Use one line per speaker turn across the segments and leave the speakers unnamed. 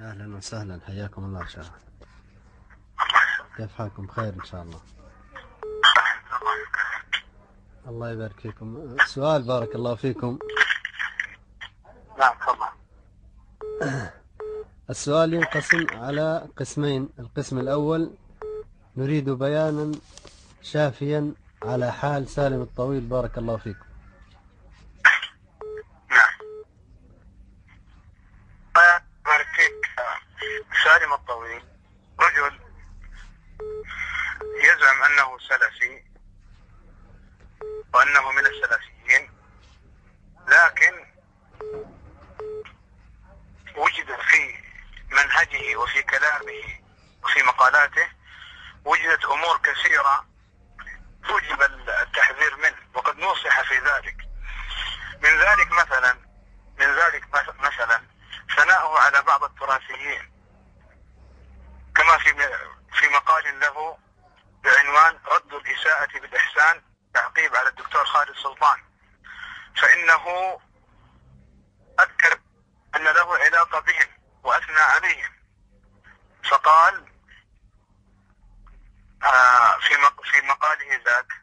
أهلا وسهلا، حياكم الله شاء. كيف حالكم؟ بخير إن شاء الله. الله يبارك فيكم. سؤال بارك الله فيكم.
نعم تفضل.
السؤال ينقسم على قسمين. القسم الأول نريد بيانا شافيا على حال سالم الطويل بارك الله فيكم.
نعم بارك فيك. سالم الطويل رجل يزعم أنه سلفي وأنه من السلفيين، لكن وجد في منهجه وفي كلامه وفي مقالاته وجدت أمور كثيرة وجب التحذير منه، وقد نصح في ذلك. من ذلك مثلا ثناؤه على بعض التراثيين، كما في مقال له بعنوان رد الإساءة بالإحسان، تعقيب على الدكتور خالد سلطان، فإنه أذكر أن له علاقة بهم وأثنى عليهم، فقال في مقاله ذاك: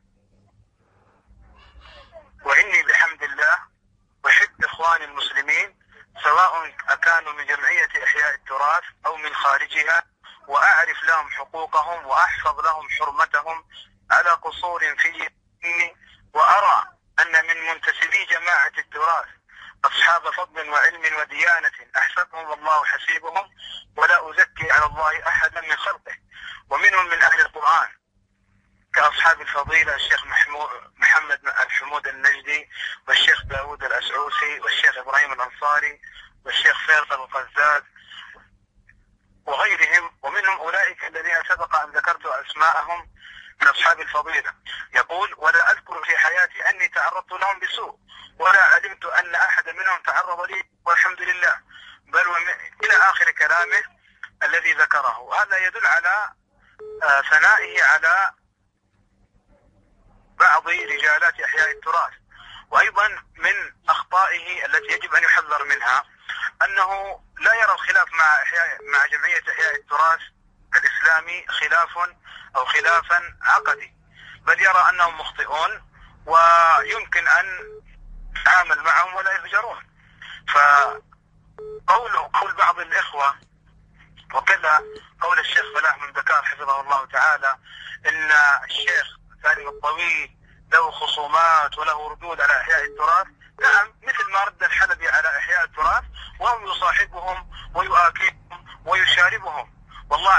وإني بحمد الله أحب إخواني المسلمين سواء أكانوا من جمعية إحياء التراث أو من خارجها، وأعرف لهم حقوقهم وأحفظ لهم حرمتهم على قصور في ديني، وأرى أن من منتسبي جماعة التراث أصحاب فضل وعلم وديانة أحسبهم والله حسيبهم، ولا أزكي على الله أحدا من خلقه، ومنهم من أهل القرآن كأصحاب الفضيلة الشيخ محمد الحمود النجدي، والشيخ داود الأسعوسي، والشيخ إبراهيم الأنصاري، والشيخ فيصل القزاز وغيرهم، ومنهم أولئك الذين سبق أن ذكرت أسماءهم من أصحاب الفضيلة. يقول: ولا أذكر في حياتي أني تعرضت لهم بسوء، ولا علمت أن أحد منهم تعرض لي، والحمد لله، بل إلى آخر كلامه الذي ذكره. هذا يدل على ثنائه على بعض رجالات إحياء التراث. وأيضا من أخطائه التي يجب أن يحذر منها أنه لا يرى الخلاف مع جمعية إحياء التراث الإسلامي خلافا عقدي، بل يرى أنهم مخطئون ويمكن أن نتعامل معهم ولا يفجرون. فقول بعض الإخوة وكذا قول الشيخ فلاح من دكار حفظه الله تعالى إن الشيخ سالم الطويل له خصومات وله ردود على إحياء التراث، نعم، مثل ما رد الحلبي على إحياء التراث، وهم يصاحبهم ويؤاكلهم ويشاربهم. والله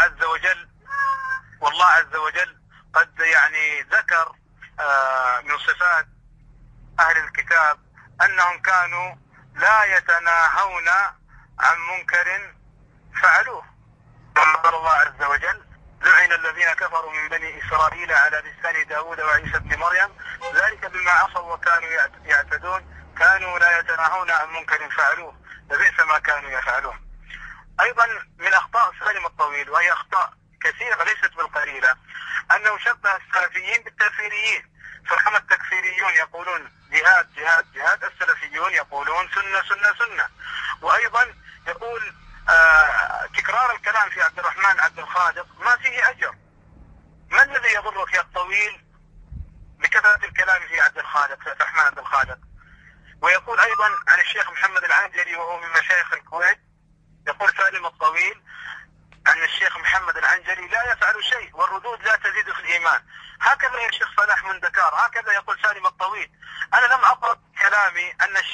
عز وجل قد ذكر من صفات أهل الكتاب أنهم كانوا لا يتناهون عن منكر فعلوه. قال الله عز وجل: لعن الذين كفروا من بني إسرائيل على لسان داود وعيسى بن مريم ذلك بما عصوا وكانوا يعتدون كانوا لا يتناهون عن منكر فعلوه لبئس ما كانوا يفعلون. أيضا من أخطاء سالم الطويل، وهي أخطاء كثيرة ليست بالقليلة، أنه شبه السلفيين بالتكفيريين، فكما التكفيريون يقولون جهاد جهاد جهاد، السلفيون يقولون سنة سنة سنة. وأيضا يقول تكرار الكلام في عبد الرحمن عبد الخالق ما فيه أجر. ما الذي يضرك يا الطويل بكثرة الكلام في عبد الرحمن عبد الخالق؟ ويقول أيضا عن الشيخ محمد العنجلي وهو من مشايخ الكويت، يقول سالم الطويل عن الشيخ محمد العنجلي: لا يفعل شيء والردود لا تزيد في الإيمان. هكذا يا شيخ فلاح من دكار، هكذا يقول سالم الطويل. أنا لم أقرأ كلامي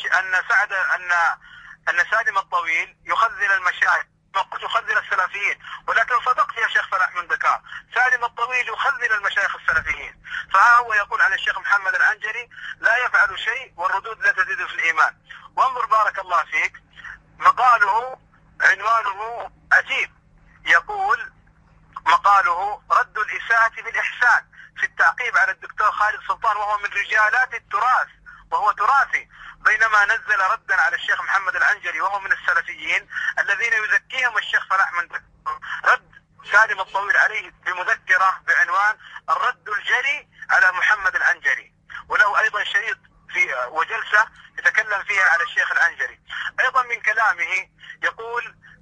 أن سالم الطويل يخذل المشايخ، يخذل السلفيين، ولكن صدقت يا شيخ فلاح من دكار، سالم الطويل يخذل المشايخ السلفيين. فها هو يقول عن الشيخ محمد العنجلي: لا يفعل شيء والردود لا تزيد في الإيمان. وانظر بارك الله فيك، مقاله عنوانه عجيب، يقول مقاله: رد الإساءة بالإحسان في التعقيب على الدكتور خالد سلطان، وهو من رجالات التراث وهو تراثي، بينما نزل ردا على الشيخ محمد العنجلي وهو من السلفيين الذين يزكيهم الشيخ فلاح من دكار. رد سالم الطويل عليه بمذكرة بعنوان الرد الجري على محمد العنجلي، وله أيضا شريط وجلسة يتكلم فيها على الشيخ العنجلي. أيضا من كلامه يقول: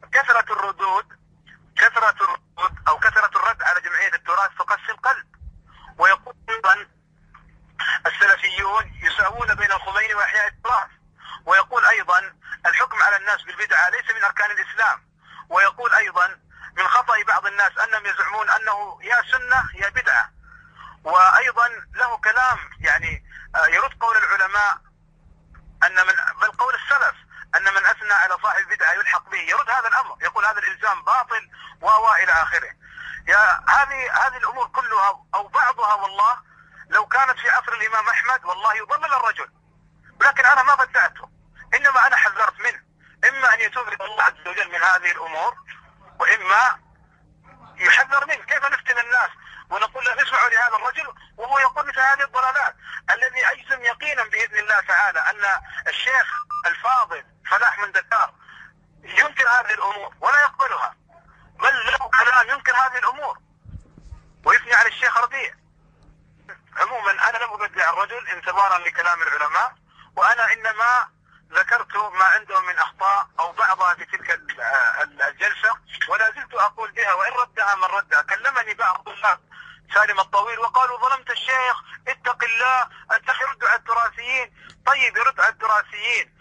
كثرة الردود أو كثرة الرد على جمعية التراث تقسي القلب. ويقول أيضا السلفيون يساوون بين الخميني وإحياء التراث. ويقول أيضا الحكم على الناس بالبدعة ليس من أركان الإسلام. ويقول أيضا من خطأ بعض الناس أنهم يزعمون أنه يا سنة يا بدعة. وأيضا له كلام يعني يرد قول العلماء بل قول السلف أن من أثنى على صاحب بدعة يلحق به، يرد هذا الأمر، يقول هذا الإلزام باطل إلى آخره. هذه الأمور كلها أو بعضها والله لو كانت في عصر الإمام أحمد والله يضلل الرجل، ولكن أنا ما بدأته، إنما أنا حذرت منه، إما أن يتوب إلى الله عز وجل من هذه الأمور وإما يحذر منه. كيف نفتن الناس ونقول له اسمعوا لهذا الرجل وهو يقول مثل هذه الضلالات، الذي أجزم يقينا بإذن الله تعالى أن الشيخ الفاضل فلاح من دكار ينكر هذه الأمور ولا يقبلها، بل له كلام ينكر هذه الأمور ويثني على الشيخ ربيع. عموما أنا لم أبدع الرجل انتظارا لكلام العلماء، وأنا إنما ذكرت ما عندهم من أخطاء أو بعضها في تلك الجلسة، ولا زلت أقول بها وإن ردها من ردها. كلمني بعض الناس سالم الطويل وقالوا ظلمت الشيخ، اتق الله، أنت يرد على التراثيين. طيب يرد على التراثيين،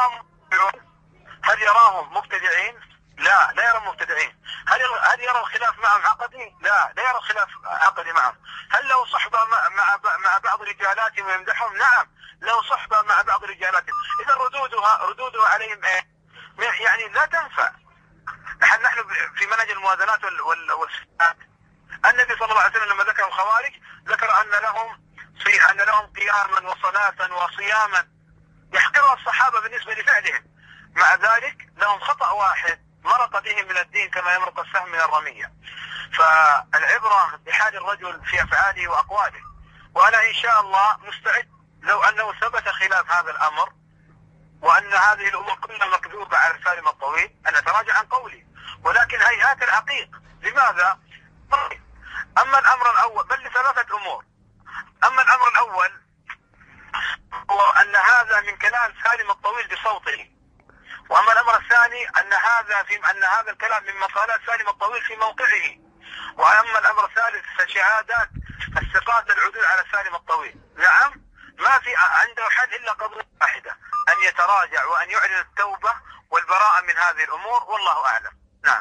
هل يراهم مبتدعين؟ لا يرى مبتدعين. هل يرى الخلاف معهم عقدي؟ لا يرى الخلاف عقدي معهم. هل له صحبة مع بعض رجالاتهم ويمدحهم؟ نعم له صحبة مع بعض رجالاتهم. إذا ردودها عليهم يعني لا تنفع. نحن في منهج الموازنات والصفات، النبي صلى الله عليه وسلم لما ذكر الخوارج ذكر أن لهم قياما وصلاة وصياما يحقرها الصحابة بالنسبة لفعلهم، مع ذلك لهم خطأ واحد مرق بهم من الدين كما يمرق السهم من الرمية. فالعبرة بحال الرجل في أفعاله وأقواله. وأنا إن شاء الله مستعد لو أنه ثبت خلاف هذا الأمر وأن هذه الأمور كلها مكذوبة على سالم الطويل أن أتراجع عن قولي، ولكن هيهات الحقيق. لماذا؟ أما الأمر الأول بل لثلاثة أمور. أما الأمر الأول هو أن هذا من كلام سالم الطويل بصوته، وأما الأمر الثاني أن هذا الكلام من مقالات سالم الطويل في موقعه، وأما الأمر الثالث فشهادات الثقات العدول على سالم الطويل. نعم ما في عنده حل إلا قضية واحدة، أن يتراجع وأن يعلن التوبة والبراءة من هذه الأمور، والله أعلم. نعم.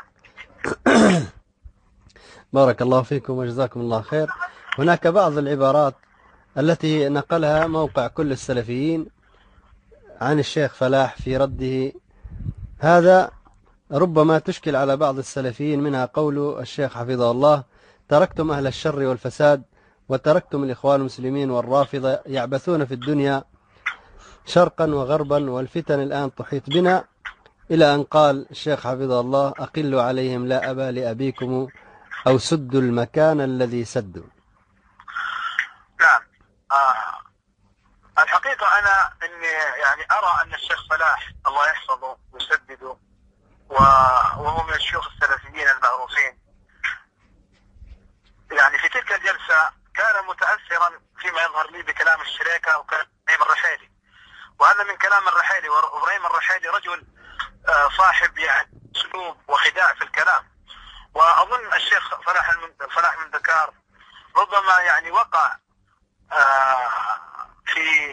بارك الله فيكم وجزاكم الله خير. هناك بعض العبارات التي نقلها موقع كل السلفيين عن الشيخ فلاح في رده، هذا ربما تشكل على بعض السلفيين، منها قول الشيخ حفظه الله: تركتم أهل الشر والفساد وتركتم الإخوان المسلمين والرافضة يعبثون في الدنيا شرقا وغربا والفتن الآن تحيط بنا، إلى أن قال الشيخ حفظه الله: أقلوا عليهم لا أبا لأبيكم أو سدوا المكان الذي سدوا.
نعم. الحقيقة أنا إني يعني أرى أن الشيخ فلاح الله يحفظه ويسدده وهو من الشيوخ السلفيين المعروفين، يعني في تلك الجلسة كان متأثرا فيما يظهر لي بكلام الشريكة وكلام إبراهيم الرحيلي، وهذا من كلام الرحيلي. وإبراهيم الرحيلي رجل صاحب يعني أسلوب وخداع في الكلام، وأظن الشيخ فلاح من دكار ربما يعني وقع في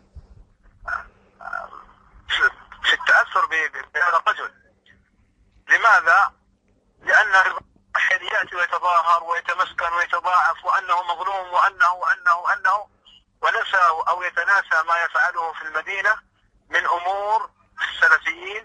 التأثر بهذا الرجل. لماذا؟ لأن الرحيلي يأتي ويتظاهر ويتمسكن ويتضاعف وأنه مظلوم وأنه ونسى أو يتناسى ما يفعله في المدينة من أمور السلفيين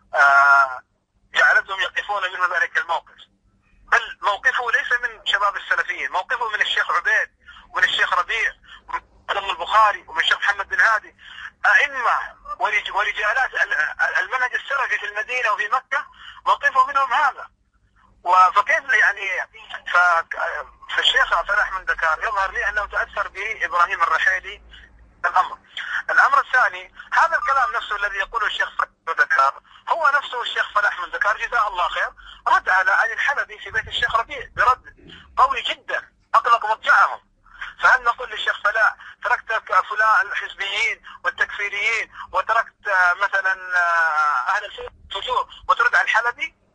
جعلتهم يقفون منه ذلك الموقف. بل موقفه ليس من شباب السلفيين، موقفه من الشيخ عبيد ومن الشيخ ربيع ومن البخاري ومن الشيخ محمد بن هادي، أئمة ورجالات المنهج السلفي في المدينة وفي مكة، موقفه منهم هذا. فكيف يعني فالشيخ فلاح من دكار يظهر لي أنه تأثر بإبراهيم الرحيلي. الأمر الثاني، هذا الكلام نفسه الذي يقوله الشيخ فلاح من دكار هو نفسه الشيخ فلاح من دكار جزاه الله خير رد على علي الحلبي في بيت الشيخ ربيع برد قوي جدا أطلق مرجعهم. فهل نقول للشيخ فلاح تركت فلان الحزبيين والتكفيريين وتركت مثلا أهل الفجور وترد على الحلبي؟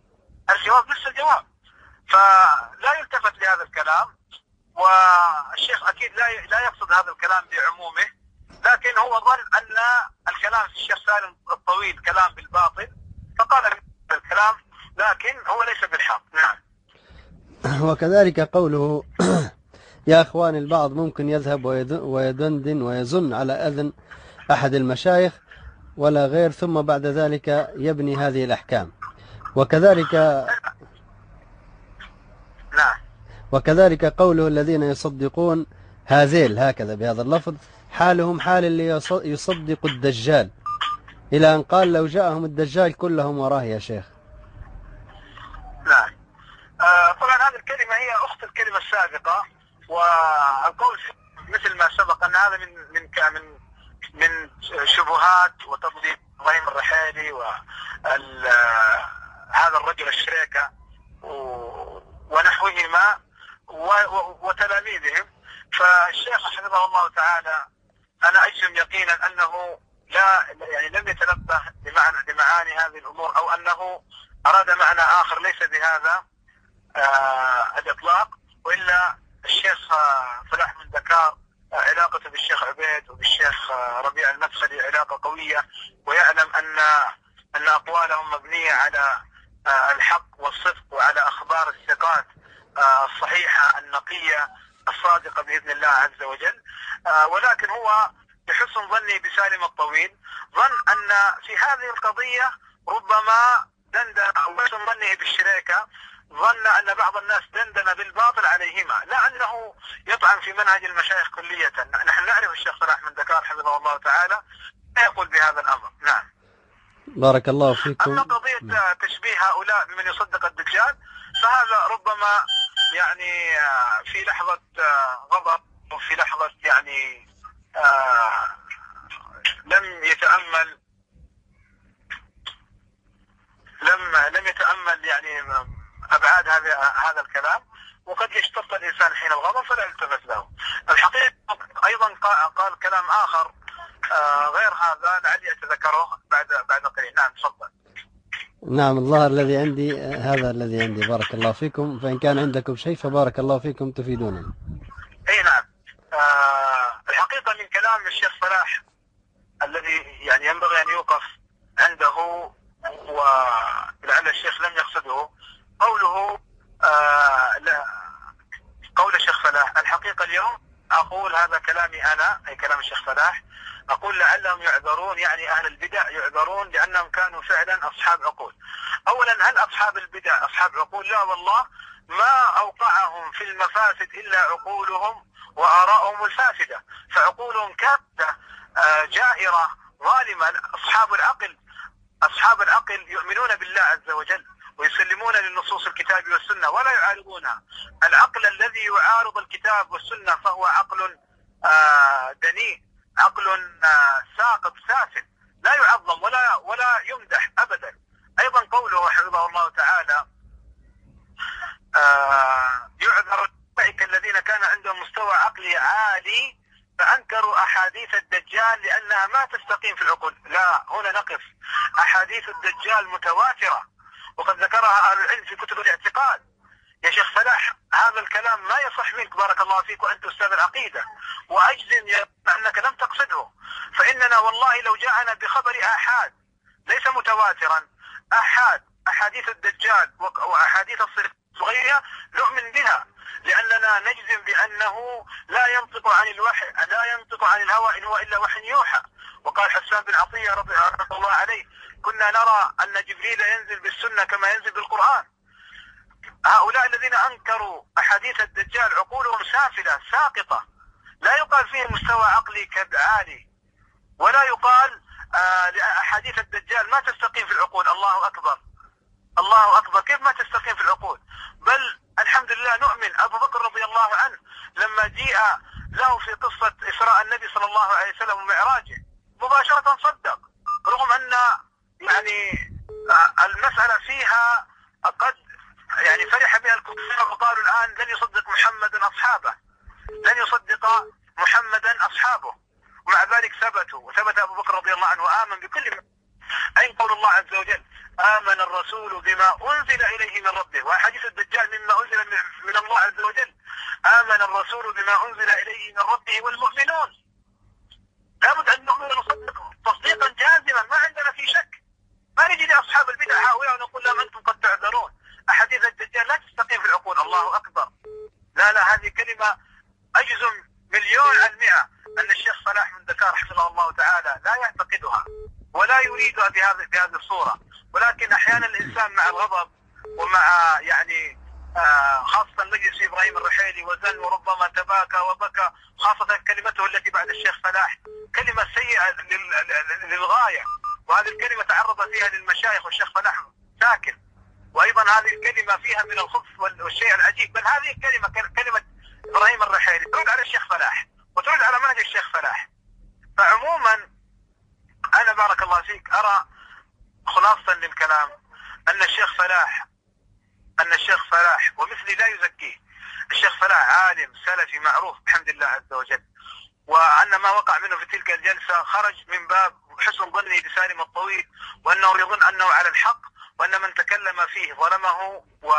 الجواب نفس الجواب. فلا يلتفت لهذا الكلام، والشيخ أكيد لا يقصد هذا الكلام بعمومه، لكن هو ظن أن الكلام في الشيخ سالم الطويل كلام بالباطل، فقال الكلام لكن هو ليس بالحق. نعم.
وكذلك قوله يا أخوان، البعض ممكن يذهب ويدندن ويزن على أذن أحد المشايخ ولا غير، ثم بعد ذلك يبني هذه الأحكام. وكذلك قوله الذين يصدقون هذيل، هكذا بهذا اللفظ، حالهم حال اللي يصدق الدجال، إلى أن قال لو جاءهم الدجال كلهم وراه يا شيخ.
نعم. طبعا هذه الكلمة هي أخت الكلمة السابقة، والقول مثل ما سبق أن هذا من شبهات وتضليل إبراهيم الرحيلي وهذا الرجل الشريكة ونحوهما وتلاميذهم. فالشيخ حفظه الله تعالى أنا أجزم يقينا أنه لم يتنبه لمعاني هذه الأمور، أو أنه أراد معنى آخر ليس بهذا الإطلاق. وإلا الشيخ فلاح من دكار علاقته بالشيخ عبيد وبالشيخ ربيع المدخلي علاقة قوية، ويعلم أن أقوالهم مبنية على الحق والصدق وعلى أخبار الثقات الصحيحة النقية الصادقة بإذن الله عز وجل. ولكن هو بحسن ظني بسالم الطويل ظن أن في هذه القضية ربما دندن، أو بحسن ظنه بالشريكة ظن أن بعض الناس دندن بالباطل عليهما، لا أنه يطعن في منهج المشايخ كلية. نحن نعرف الشيخ فلاح من دكار حفظه الله تعالى لا يقول بهذا الأمر. نعم.
بارك الله فيكم.
أما قضية تشبيه هؤلاء بمن يصدق الدجال فهذا ربما يعني في لحظة غضب وفي لحظة يعني لم يتأمل يعني أبعاد هذا الكلام، وقد يشتط الإنسان حين الغضب فلا يلتفت له. الحقيقة أيضا قال كلام آخر غير هذا لعلي أتذكره بعد قليل. نعم تفضل.
نعم، الظاهر الذي عندي هذا الذي عندي. بارك الله فيكم، فإن كان عندكم شيء فبارك الله فيكم تفيدوننا.
أي نعم. الحقيقة من كلام الشيخ فلاح الذي يعني ينبغي أن يوقف عنده، ولعل الشيخ لم يقصده، قول الشيخ فلاح. الحقيقة اليوم أقول هذا كلامي أنا، أي كلام الشيخ فلاح، أقول لعلهم يعذرون، يعني أهل البدع يعذرون لأنهم كانوا فعلا أصحاب عقول. أولا، هل أصحاب البدع أصحاب عقول؟ لا والله، ما أوقعهم في المفاسد إلا عقولهم وآراءهم الفاسدة، فعقولهم كافة جائرة ظالمة. أصحاب العقل يؤمنون بالله عز وجل ويسلمون للنصوص الكتاب والسنة ولا يعارضونها. العقل الذي يعارض الكتاب والسنة فهو عقل دنيء، عقل ساقط سافل، لا يعظم ولا يمدح أبدا. أيضا قوله حفظه الله تعالى يعذر أولئك الذين كان عندهم مستوى عقلي عالي فأنكروا أحاديث الدجال لأنها ما تستقيم في العقول. لا، هنا نقف. أحاديث الدجال متواترة وقد ذكرها أهل العلم في كتب الاعتقاد. يا شيخ فلاح، هذا الكلام ما يصح منك بارك الله فيك، وأنت أستاذ العقيدة، وأجزم أنك لم تقصده. فإننا والله لو جاءنا بخبر آحاد ليس متواترا، أحاديث الدجال وأحاديث الصدق وغيرها نؤمن بها، لأننا نجزم بأنه لا ينطق عن الوحي، لا ينطق عن الهوى إن هو إلا وحي يوحى. وقال حسان بن عطية رضي الله عليه: كنا نرى أن جبريل ينزل بالسنة كما ينزل بالقرآن. هؤلاء الذين أنكروا أحاديث الدجال عقولهم سافلة ساقطة، لا يقال فيهم مستوى عقلي عالي، ولا يقال لأحاديث الدجال ما تستقيم في العقول. الله أكبر، الله أكبر، كيف ما تستقيم في العقول؟ بل الحمد لله نؤمن. أبو بكر رضي الله عنه لما جيء له في قصة إسراء النبي صلى الله عليه وسلم ومعراجه مباشرة صدق، رغم أن يعني المسألة فيها قد يعني فرح بها الكفار وقالوا الآن لن يصدق محمد أصحابه، لن يصدق محمدا أصحابه، ومع ذلك ثبت أبو بكر رضي الله عنه وآمن بكل ما. أين قول الله عز وجل: آمن الرسول بما أنزل إليه من ربه، وحديث الدجال مما أنزل من الله عز وجل. آمن الرسول بما أنزل إليه من ربه والمؤمنون. لابد أن نؤمن ونصدق تصديقا جازما، ما عندنا في شك. ما نجي لأصحاب البدع هؤلاء ونقول لهم أنتم قد تعذرون، أحاديث الدجال لا تستقيم في العقول. الله أكبر. لا هذه كلمة أجزم 1,000,000% أن الشيخ صلاح من دكار حفظه الله تعالى لا يعتقدها ولا يريدها بهذه الصورة. ولكن أحيانا الإنسان مع الغضب ومع يعني خاصة مجلس إبراهيم الرحيلي وزن وربما تباكى وبكى، خاصة كلمته التي بعد الشيخ صلاح كلمة سيئة للغاية، وهذه الكلمة تعرض فيها للمشايخ والشيخ صلاح ساكن. وأيضا هذه الكلمة فيها من الخبث والشيء العجيب. بل هذه الكلمة كلمة إبراهيم الرحيلي ترد على الشيخ صلاح وترد على منهج الشيخ صلاح. فعموما أنا بارك الله فيك أرى خلاصة للكلام أن الشيخ صلاح ومثلي لا يزكيه. الشيخ صلاح عالم سلفي معروف بحمد الله عز وجل، وأن ما وقع منه في تلك الجلسة خرج من باب حسن ظني بسالم الطويل، وأنه يظن أنه على الحق، وأن من تكلم فيه ظلمه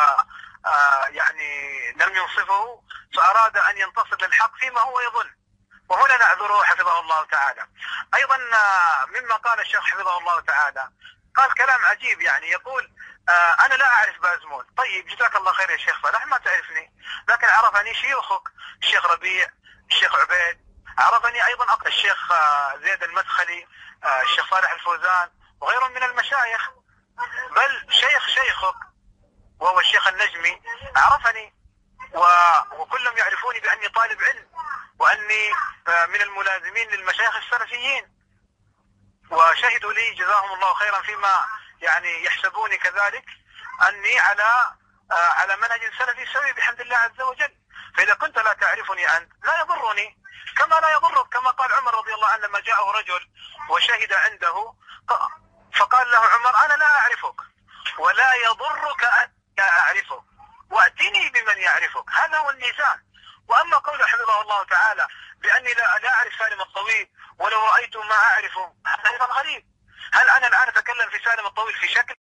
يعني لم ينصفه، فأراد أن ينتصر للحق فيما هو يظن، وهنا نعذره حفظه الله تعالى. أيضا مما قال الشيخ حفظه الله تعالى قال كلام عجيب، يعني يقول أنا لا أعرف بازمول. طيب جزاك الله خير يا شيخ صلاح، ما تعرفني، لكن عرفني شيوخك الشيخ ربيع، الشيخ عبيد، عرفني أيضا الشيخ زيد المدخلي، الشيخ صالح الفوزان وغيرهم من المشايخ، بل شيخك وهو الشيخ النجمي عرفني، وكلهم يعرفوني بأني طالب علم، وأني من الملازمين للمشايخ السلفيين، وشهدوا لي جزاهم الله خيرا فيما يعني يحسبوني كذلك أني على منهج سلفي سوي بحمد الله عز وجل. فإذا كنت لا تعرفني أنت لا يضرني كما لا يضرك، كما قال عمر رضي الله عنه لما جاءه رجل وشهد عنده فقال له عمر أنا لا أعرفك ولا يضرك أن أعرفك، وأتني بمن يعرفك. هذا هو الميزان. وأما قول حفظه الله تعالى بأني لا أعرف سالم الطويل ولو رأيت ما أعرفه، هذا أيضا غريب. هل أنا الآن أتكلم في سالم الطويل في شكل